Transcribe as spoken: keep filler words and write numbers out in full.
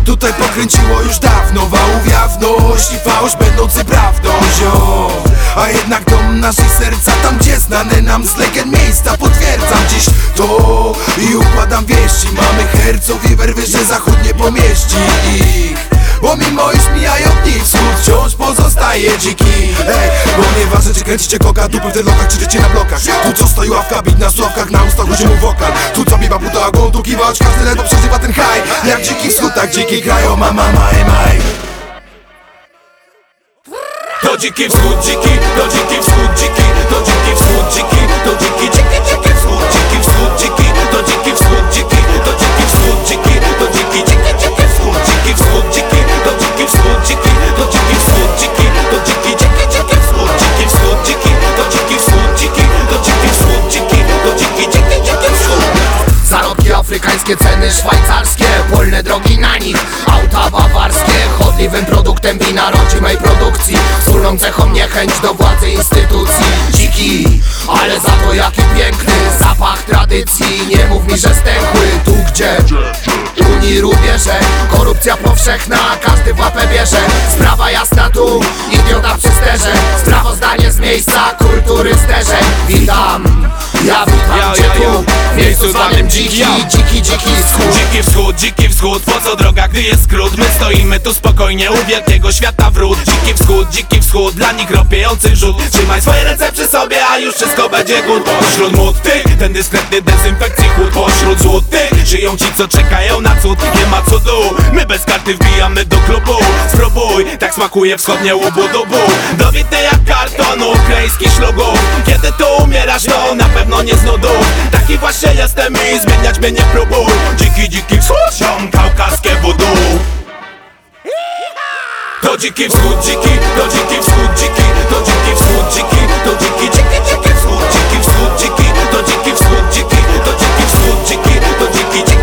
Tutaj pokręciło już dawno, wałów jawność i fałsz będący prawdą, zio. A jednak dom naszych serca, tam gdzie znane nam z legend miejsca, potwierdzam dziś to i układam wieści. Mamy herców i werwy, że zachód nie pomieści ich. Bo mimo iż mijają dni, wschód wciąż pozostaje dziki. Ej, bo nieważne czy kręcicie koka, dupy w tych lokach, czy życie na blokach. Tu co stoi ławka, bit na słowkach, na ustach chodzi mu wokal. Tu co biba buta, tu kiwać, każdy ledwo przeżywa ten high. Jak dziki wschód, tak dziki krajo, mama, maj, maj. To dziki wschód, dziki, to dziki wschód, dziki, to dziki wschód, dziki, to dziki, dziki, dziki wschód, dziki wschód, dziki, to dziki wschód, dziki, to dziki wschód, dziki, to dziki, dziki, dziki wschód, dziki wschód, dziki, to dziki wschód, dziki, to dziki wschód, dziki, to dziki, dziki, dziki wschód, dziki wschód, dziki, to dziki wschód, dziki, to dziki wschód, dziki, to dziki, dziki, dziki wschód. Zarodki afrykańskie, ceny szwajcarskie, polne drogi na nich, auta bawarskie. Chodliwym produktem wina rodzimej produkcji, wspólną cechą niechęć do władzy instytucji. Dziki, ale za to jaki piękny zapach tradycji. Nie mów mi, że stęchły, tu gdzie Unii rubieże, korupcja powszechna, każdy w łapę bierze. Sprawa jasna tu, idiota przy sterze, sprawozdanie z miejsca kultury zderzeń. Witam, ja witam Yo, cię yo, tu, yo. w miejscu zwanym dziki, Yo. dziki, dziki wschód. Dziki wschód, dziki wschód, po co droga, gdy jest skrót? My stoimy tu spokojnie u wielkiego świata wrót. Dziki wschód, dziki wschód, dla nich ropiejący rzut. Trzymaj swoje ręce przy sobie, a już wszystko będzie good. Pośród mód tych, ten dyskretny dezynfekcji chłód. Pośród złotych, żyją ci co czekają na cud. Nie ma cudu, my bez karty wbijamy do klubu. Spróbuj, tak smakuje wschodnie łubu-dubu. Dobitny jak karton ukraiński szlugów. Kiedy tu umierasz, to na pewno nie z nudów. Taki właśnie jestem i zmieniać mnie nie próbuj. Dziki, dziki wschód, ziom, kaukaskie voodoo. To dziki wschód, dziki, to dziki wschód, dziki, to dziki wschód, dziki, to dziki, dziki, dziki wschód, dziki wschód, dziki, to dziki wschód, dziki, to dziki wschód, dziki, to dziki, dziki.